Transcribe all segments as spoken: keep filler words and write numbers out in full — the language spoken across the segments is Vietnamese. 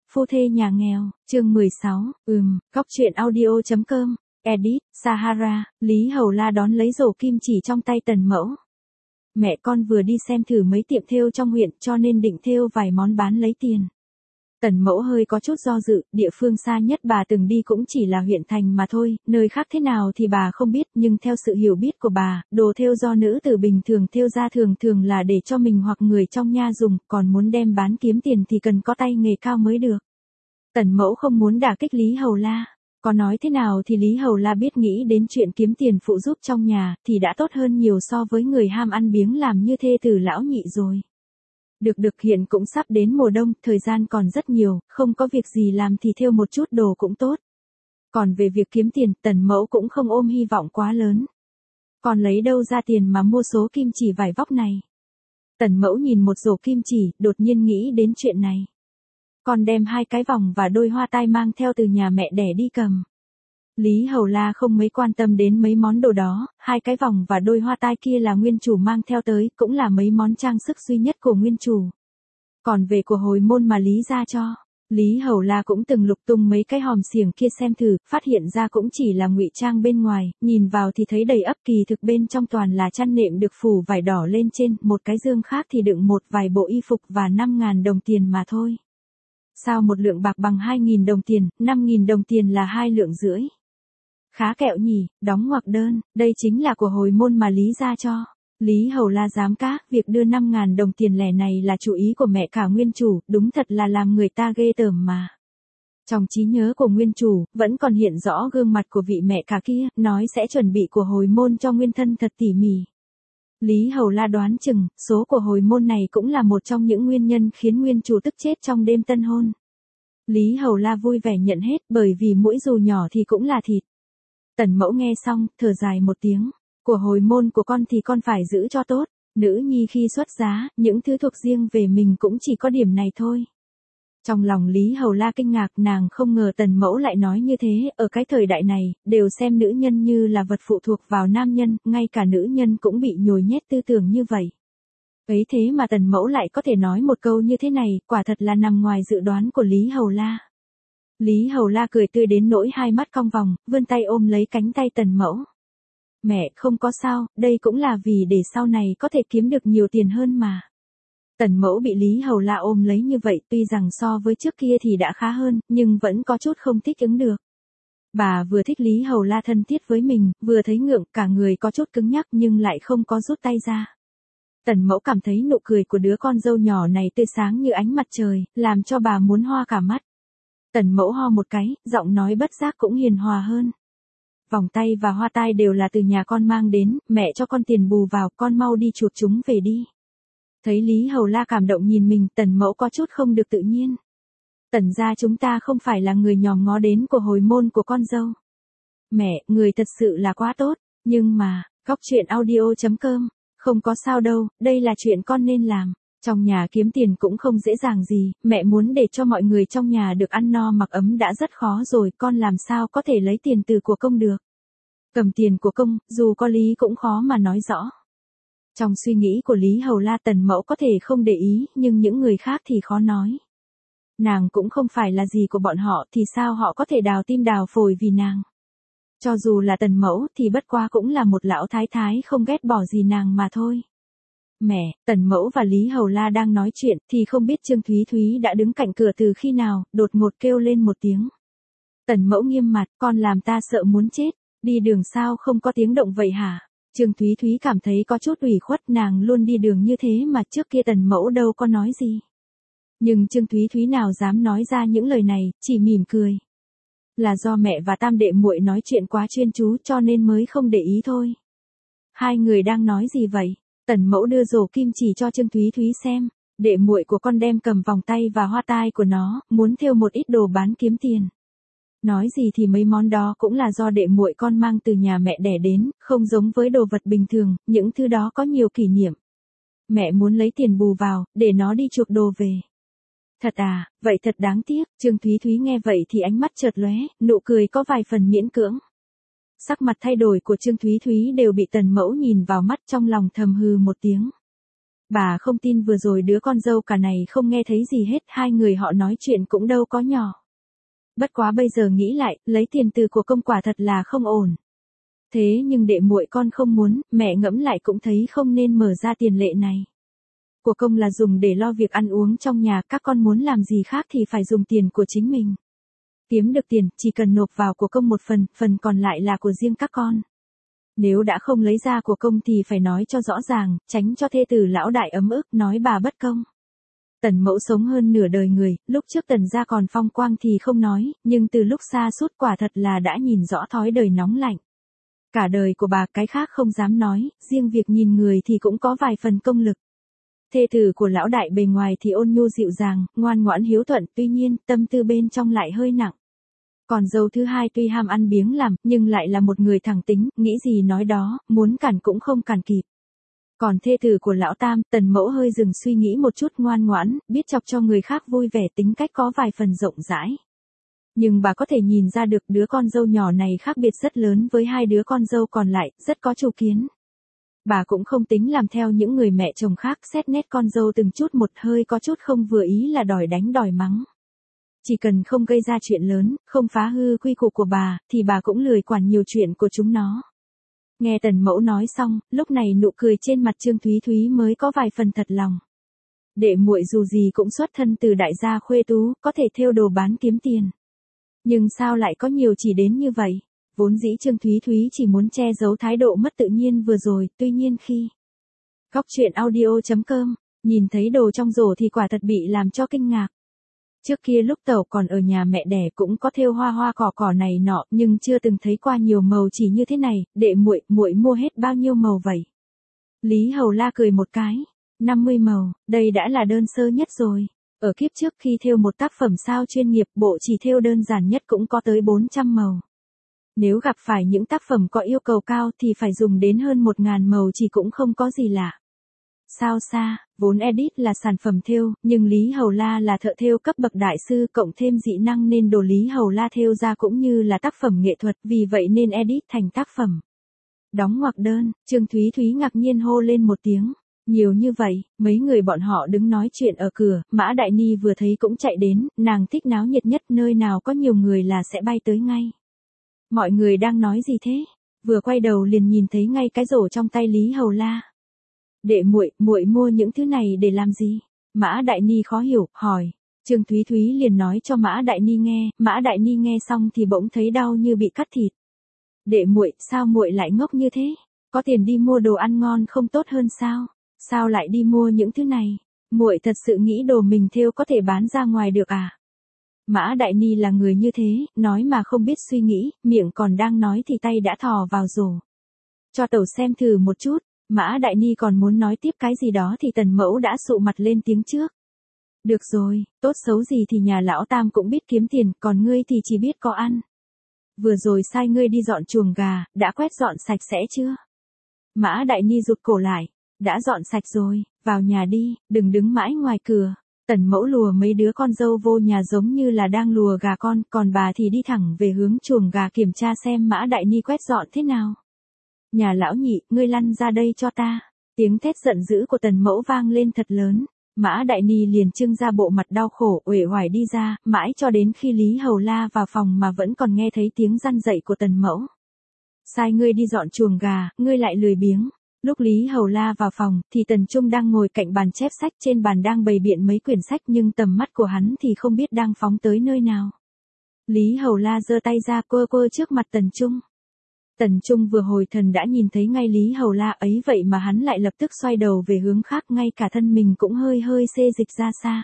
Phu thê nhà nghèo, chương mười sáu, ừm, góc truyện audio chấm com, edit, Sahara, Lý Hầu La đón lấy rổ kim chỉ trong tay Tần Mẫu. Mẹ con vừa đi xem thử mấy tiệm thêu trong huyện cho nên định thêu vài món bán lấy tiền. Tần Mẫu hơi có chút do dự, địa phương xa nhất bà từng đi cũng chỉ là huyện thành mà thôi, nơi khác thế nào thì bà không biết, nhưng theo sự hiểu biết của bà, đồ thêu do nữ tử bình thường thêu ra thường thường là để cho mình hoặc người trong nha dùng, còn muốn đem bán kiếm tiền thì cần có tay nghề cao mới được. Tần Mẫu không muốn đả kích Lý Hầu La. Có nói thế nào thì Lý Hầu La biết nghĩ đến chuyện kiếm tiền phụ giúp trong nhà, thì đã tốt hơn nhiều so với người ham ăn biếng làm như thê tử lão nhị rồi. Được được hiện cũng sắp đến mùa đông, thời gian còn rất nhiều, không có việc gì làm thì thêu một chút đồ cũng tốt. Còn về việc kiếm tiền, Tần Mẫu cũng không ôm hy vọng quá lớn. Còn lấy đâu ra tiền mà mua số kim chỉ vải vóc này? Tần Mẫu nhìn một rổ kim chỉ, đột nhiên nghĩ đến chuyện này. Con đem hai cái vòng và đôi hoa tai mang theo từ nhà mẹ đẻ đi cầm. Lý Hầu La không mấy quan tâm đến mấy món đồ đó, hai cái vòng và đôi hoa tai kia là nguyên chủ mang theo tới, cũng là mấy món trang sức duy nhất của nguyên chủ. Còn về của hồi môn mà Lý gia cho, Lý Hầu La cũng từng lục tung mấy cái hòm xiềng kia xem thử, phát hiện ra cũng chỉ là ngụy trang bên ngoài, nhìn vào thì thấy đầy ắp, kỳ thực bên trong toàn là chăn nệm được phủ vải đỏ lên trên, một cái dương khác thì đựng một vài bộ y phục và năm ngàn đồng tiền mà thôi. Sao một lượng bạc bằng hai nghìn đồng tiền, năm nghìn đồng tiền là hai lượng rưỡi. Khá kẹo nhỉ, đóng ngoặc đơn, đây chính là của hồi môn mà Lý gia cho. Lý Hầu La dám cá, việc đưa năm ngàn đồng tiền lẻ này là chủ ý của mẹ cả nguyên chủ, đúng thật là làm người ta ghê tởm mà. Trong trí nhớ của nguyên chủ, vẫn còn hiện rõ gương mặt của vị mẹ cả kia, nói sẽ chuẩn bị của hồi môn cho nguyên thân thật tỉ mỉ. Lý Hầu La đoán chừng, số của hồi môn này cũng là một trong những nguyên nhân khiến nguyên chủ tức chết trong đêm tân hôn. Lý Hầu La vui vẻ nhận hết, bởi vì mũi dù nhỏ thì cũng là thịt. Tần Mẫu nghe xong, thở dài một tiếng. Của hồi môn của con thì con phải giữ cho tốt. Nữ nhi khi xuất giá, những thứ thuộc riêng về mình cũng chỉ có điểm này thôi. Trong lòng Lý Hầu La kinh ngạc, nàng không ngờ Tần Mẫu lại nói như thế. Ở cái thời đại này, đều xem nữ nhân như là vật phụ thuộc vào nam nhân, ngay cả nữ nhân cũng bị nhồi nhét tư tưởng như vậy. Ấy thế mà Tần Mẫu lại có thể nói một câu như thế này, quả thật là nằm ngoài dự đoán của Lý Hầu La. Lý Hầu La cười tươi đến nỗi hai mắt cong vòng, vươn tay ôm lấy cánh tay Tần Mẫu. Mẹ, không có sao, đây cũng là vì để sau này có thể kiếm được nhiều tiền hơn mà. Tần Mẫu bị Lý Hầu La ôm lấy như vậy, tuy rằng so với trước kia thì đã khá hơn, nhưng vẫn có chút không thích ứng được. Bà vừa thích Lý Hầu La thân thiết với mình, vừa thấy ngượng, cả người có chút cứng nhắc nhưng lại không có rút tay ra. Tần Mẫu cảm thấy nụ cười của đứa con dâu nhỏ này tươi sáng như ánh mặt trời, làm cho bà muốn hoa cả mắt. Tần Mẫu ho một cái, giọng nói bất giác cũng hiền hòa hơn. Vòng tay và hoa tai đều là từ nhà con mang đến, mẹ cho con tiền bù vào, con mau đi chuộc chúng về đi. Thấy Lý Hầu La cảm động nhìn mình, Tần Mẫu có chút không được tự nhiên. Tần gia chúng ta không phải là người nhòm ngó đến của hồi môn của con dâu. Mẹ, người thật sự là quá tốt, nhưng mà, góc truyện audio chấm com, không có sao đâu, đây là chuyện con nên làm. Trong nhà kiếm tiền cũng không dễ dàng gì, mẹ muốn để cho mọi người trong nhà được ăn no mặc ấm đã rất khó rồi, con làm sao có thể lấy tiền từ của công được. Cầm tiền của công, dù có lý cũng khó mà nói rõ. Trong suy nghĩ của Lý Hầu La, Tần Mẫu có thể không để ý, nhưng những người khác thì khó nói. Nàng cũng không phải là gì của bọn họ, thì sao họ có thể đào tim đào phổi vì nàng. Cho dù là Tần Mẫu thì bất quá cũng là một lão thái thái không ghét bỏ gì nàng mà thôi. Mẹ, Tần Mẫu và Lý Hầu La đang nói chuyện, thì không biết Trương Thúy Thúy đã đứng cạnh cửa từ khi nào, đột ngột kêu lên một tiếng. Tần Mẫu nghiêm mặt, con làm ta sợ muốn chết, đi đường sao không có tiếng động vậy hả? Trương Thúy Thúy cảm thấy có chút ủy khuất, nàng luôn đi đường như thế mà trước kia Tần Mẫu đâu có nói gì. Nhưng Trương Thúy Thúy nào dám nói ra những lời này, chỉ mỉm cười. Là do mẹ và tam đệ muội nói chuyện quá chuyên chú cho nên mới không để ý thôi. Hai người đang nói gì vậy? Tần Mẫu đưa rổ kim chỉ cho Trương Thúy Thúy xem, đệ muội của con đem cầm vòng tay và hoa tai của nó, muốn thêu một ít đồ bán kiếm tiền. Nói gì thì mấy món đó cũng là do đệ muội con mang từ nhà mẹ đẻ đến, không giống với đồ vật bình thường, những thứ đó có nhiều kỷ niệm. Mẹ muốn lấy tiền bù vào, để nó đi chuộc đồ về. Thật à, vậy thật đáng tiếc, Trương Thúy Thúy nghe vậy thì ánh mắt chợt lóe, nụ cười có vài phần miễn cưỡng. Sắc mặt thay đổi của Trương Thúy Thúy đều bị Tần Mẫu nhìn vào mắt, trong lòng thầm hừ một tiếng. Bà không tin vừa rồi đứa con dâu cả này không nghe thấy gì hết, hai người họ nói chuyện cũng đâu có nhỏ. Bất quá bây giờ nghĩ lại, lấy tiền từ của công quả thật là không ổn. Thế nhưng đệ muội con không muốn, mẹ ngẫm lại cũng thấy không nên mở ra tiền lệ này. Của công là dùng để lo việc ăn uống trong nhà, các con muốn làm gì khác thì phải dùng tiền của chính mình. Kiếm được tiền, chỉ cần nộp vào của công một phần, phần còn lại là của riêng các con. Nếu đã không lấy ra của công thì phải nói cho rõ ràng, tránh cho thê tử lão đại ấm ức, nói bà bất công. Tần mẫu sống hơn nửa đời người, lúc trước tần gia còn phong quang thì không nói, nhưng từ lúc xa suốt quả thật là đã nhìn rõ thói đời nóng lạnh. Cả đời của bà cái khác không dám nói, riêng việc nhìn người thì cũng có vài phần công lực. Thê tử của lão đại bề ngoài thì ôn nhu dịu dàng, ngoan ngoãn hiếu thuận, tuy nhiên tâm tư bên trong lại hơi nặng. Còn dâu thứ hai tuy ham ăn biếng làm, nhưng lại là một người thẳng tính, nghĩ gì nói đó, muốn cản cũng không cản kịp. Còn thê tử của lão tam, tần mẫu hơi dừng suy nghĩ một chút, ngoan ngoãn, biết chọc cho người khác vui vẻ, tính cách có vài phần rộng rãi. Nhưng bà có thể nhìn ra được đứa con dâu nhỏ này khác biệt rất lớn với hai đứa con dâu còn lại, rất có chủ kiến. Bà cũng không tính làm theo những người mẹ chồng khác, xét nét con dâu từng chút một, hơi có chút không vừa ý là đòi đánh đòi mắng. Chỉ cần không gây ra chuyện lớn, không phá hư quy củ của bà, thì bà cũng lười quản nhiều chuyện của chúng nó. Nghe tần mẫu nói xong, lúc này nụ cười trên mặt Trương Thúy Thúy mới có vài phần thật lòng. Đệ muội dù gì cũng xuất thân từ đại gia khuê tú, có thể thêu đồ bán kiếm tiền. Nhưng sao lại có nhiều chỉ đến như vậy? Vốn dĩ Trương Thúy Thúy chỉ muốn che giấu thái độ mất tự nhiên vừa rồi, tuy nhiên khi Góc truyện audio chấm com nhìn thấy đồ trong rổ thì quả thật bị làm cho kinh ngạc. Trước kia lúc Tẩu còn ở nhà mẹ đẻ cũng có thêu hoa hoa cỏ cỏ này nọ, nhưng chưa từng thấy qua nhiều màu chỉ như thế này. Đệ muội, muội mua hết bao nhiêu màu vậy? Lý Hầu La cười một cái, năm mươi màu, đây đã là đơn sơ nhất rồi. Ở kiếp trước khi thêu một tác phẩm sao chuyên nghiệp, bộ chỉ thêu đơn giản nhất cũng có tới bốn trăm màu. Nếu gặp phải những tác phẩm có yêu cầu cao thì phải dùng đến hơn một ngàn màu, chỉ cũng không có gì lạ. Sao xa, vốn edit là sản phẩm thêu, nhưng Lý Hầu La là thợ thêu cấp bậc đại sư, cộng thêm dị năng nên đồ Lý Hầu La thêu ra cũng như là tác phẩm nghệ thuật, vì vậy nên edit thành tác phẩm. Đóng ngoặc đơn, Trương Thúy Thúy ngạc nhiên hô lên một tiếng. Nhiều như vậy, mấy người bọn họ đứng nói chuyện ở cửa, Mã Đại Ni vừa thấy cũng chạy đến, nàng thích náo nhiệt nhất, nơi nào có nhiều người là sẽ bay tới ngay. Mọi người đang nói gì thế? Vừa quay đầu liền nhìn thấy ngay cái rổ trong tay Lý Hầu La. Đệ muội, muội mua những thứ này để làm gì? Mã Đại Ni khó hiểu, hỏi. Trương Thúy Thúy liền nói cho Mã Đại Ni nghe, Mã Đại Ni nghe xong thì bỗng thấy đau như bị cắt thịt. Đệ muội, sao muội lại ngốc như thế? Có tiền đi mua đồ ăn ngon không tốt hơn sao? Sao lại đi mua những thứ này? Muội thật sự nghĩ đồ mình thêu có thể bán ra ngoài được à? Mã Đại Ni là người như thế, nói mà không biết suy nghĩ, miệng còn đang nói thì tay đã thò vào rổ. Cho Tẩu xem thử một chút. Mã Đại Ni còn muốn nói tiếp cái gì đó thì Tần Mẫu đã sụ mặt lên tiếng trước. Được rồi, tốt xấu gì thì nhà lão tam cũng biết kiếm tiền, còn ngươi thì chỉ biết có ăn. Vừa rồi sai ngươi đi dọn chuồng gà, đã quét dọn sạch sẽ chưa? Mã Đại Ni rụt cổ lại. Đã dọn sạch rồi, vào nhà đi, đừng đứng mãi ngoài cửa. Tần Mẫu lùa mấy đứa con dâu vô nhà giống như là đang lùa gà con, còn bà thì đi thẳng về hướng chuồng gà kiểm tra xem Mã Đại Ni quét dọn thế nào. Nhà lão nhị, ngươi lăn ra đây cho ta. Tiếng thét giận dữ của Tần Mẫu vang lên thật lớn. Mã Đại Ni liền trưng ra bộ mặt đau khổ, uể oải đi ra, mãi cho đến khi Lý Hầu La vào phòng mà vẫn còn nghe thấy tiếng răn dậy của Tần Mẫu. Sai ngươi đi dọn chuồng gà, ngươi lại lười biếng. Lúc Lý Hầu La vào phòng, thì Tần Trung đang ngồi cạnh bàn chép sách, trên bàn đang bày biện mấy quyển sách nhưng tầm mắt của hắn thì không biết đang phóng tới nơi nào. Lý Hầu La giơ tay ra quơ quơ trước mặt Tần Trung. Tần Trung vừa hồi thần đã nhìn thấy ngay Lý Hầu La ấy, vậy mà hắn lại lập tức xoay đầu về hướng khác, ngay cả thân mình cũng hơi hơi xê dịch ra xa.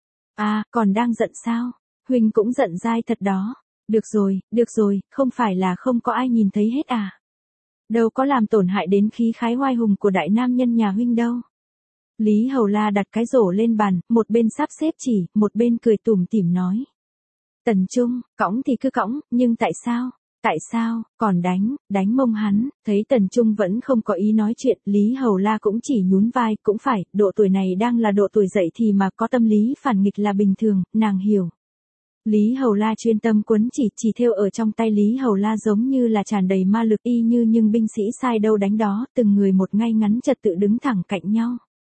À, còn đang giận sao? Huynh cũng giận dai thật đó. Được rồi, được rồi, không phải là không có ai nhìn thấy hết à? Đâu có làm tổn hại đến khí khái oai hùng của đại nam nhân nhà huynh đâu. Lý Hầu La đặt cái rổ lên bàn, một bên sắp xếp chỉ, một bên cười tủm tỉm nói. Tần Trung, cõng thì cứ cõng, nhưng tại sao? Tại sao, còn đánh, đánh mông hắn? Thấy Tần Trung vẫn không có ý nói chuyện, Lý Hầu La cũng chỉ nhún vai, cũng phải, độ tuổi này đang là độ tuổi dậy thì mà có tâm lý phản nghịch là bình thường, nàng hiểu. Lý Hầu La chuyên tâm quấn chỉ, chỉ thêu ở trong tay Lý Hầu La giống như là tràn đầy ma lực, y như nhưng binh sĩ sai đâu đánh đó, từng người một ngay ngắn trật tự đứng thẳng cạnh nhau.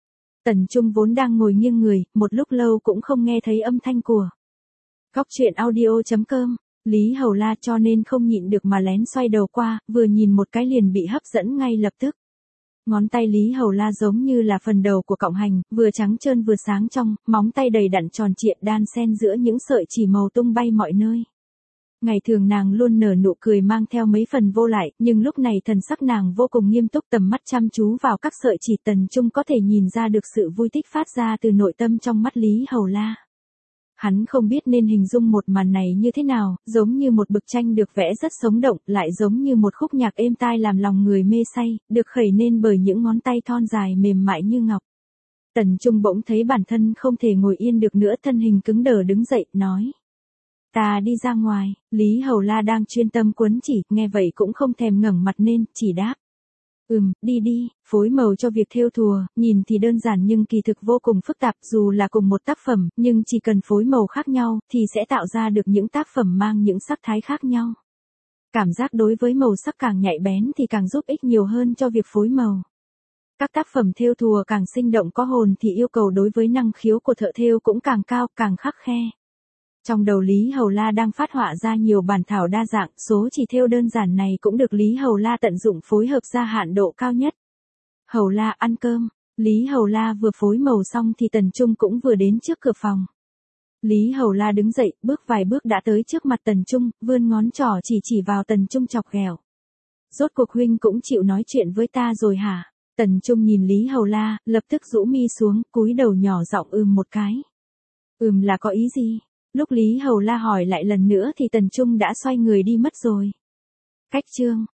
Tần Trung vốn đang ngồi nghiêng người, một lúc lâu cũng không nghe thấy âm thanh của Cóc truyện audio.com. Lý Hầu La cho nên không nhịn được mà lén xoay đầu qua, vừa nhìn một cái liền bị hấp dẫn ngay lập tức. Ngón tay Lý Hầu La giống như là phần đầu của cọng hành, vừa trắng trơn vừa sáng trong, móng tay đầy đặn tròn trịa đan xen giữa những sợi chỉ màu tung bay mọi nơi. Ngày thường nàng luôn nở nụ cười mang theo mấy phần vô lại, nhưng lúc này thần sắc nàng vô cùng nghiêm túc, tầm mắt chăm chú vào các sợi chỉ. Tần Trung có thể nhìn ra được sự vui thích phát ra từ nội tâm trong mắt Lý Hầu La. Hắn không biết nên hình dung một màn này như thế nào, giống như một bức tranh được vẽ rất sống động, lại giống như một khúc nhạc êm tai làm lòng người mê say, được khẩy nên bởi những ngón tay thon dài mềm mại như ngọc. Tần Trung bỗng thấy bản thân không thể ngồi yên được nữa, thân hình cứng đờ đứng dậy, nói. Ta đi ra ngoài. Lý Hầu La đang chuyên tâm cuốn chỉ, nghe vậy cũng không thèm ngẩng mặt nên, chỉ đáp. Ừm, đi đi. Phối màu cho việc thêu thùa, nhìn thì đơn giản nhưng kỳ thực vô cùng phức tạp, dù là cùng một tác phẩm, nhưng chỉ cần phối màu khác nhau, thì sẽ tạo ra được những tác phẩm mang những sắc thái khác nhau. Cảm giác đối với màu sắc càng nhạy bén thì càng giúp ích nhiều hơn cho việc phối màu. Các tác phẩm thêu thùa càng sinh động có hồn thì yêu cầu đối với năng khiếu của thợ thêu cũng càng cao, càng khắc khe. Trong đầu Lý Hầu La đang phát họa ra nhiều bản thảo đa dạng, số chỉ thêu đơn giản này cũng được Lý Hầu La tận dụng phối hợp ra hạn độ cao nhất. Hầu La ăn cơm. Lý Hầu La vừa phối màu xong thì Tần Trung cũng vừa đến trước cửa phòng. Lý Hầu La đứng dậy, bước vài bước đã tới trước mặt Tần Trung, vươn ngón trỏ chỉ chỉ vào Tần Trung chọc ghẹo. Rốt cuộc huynh cũng chịu nói chuyện với ta rồi hả? Tần Trung nhìn Lý Hầu La, lập tức rũ mi xuống, cúi đầu nhỏ giọng ừm một cái. Ừm là có ý gì? Lúc Lý Hầu La hỏi lại lần nữa thì Tần Trung đã xoay người đi mất rồi. Cách chương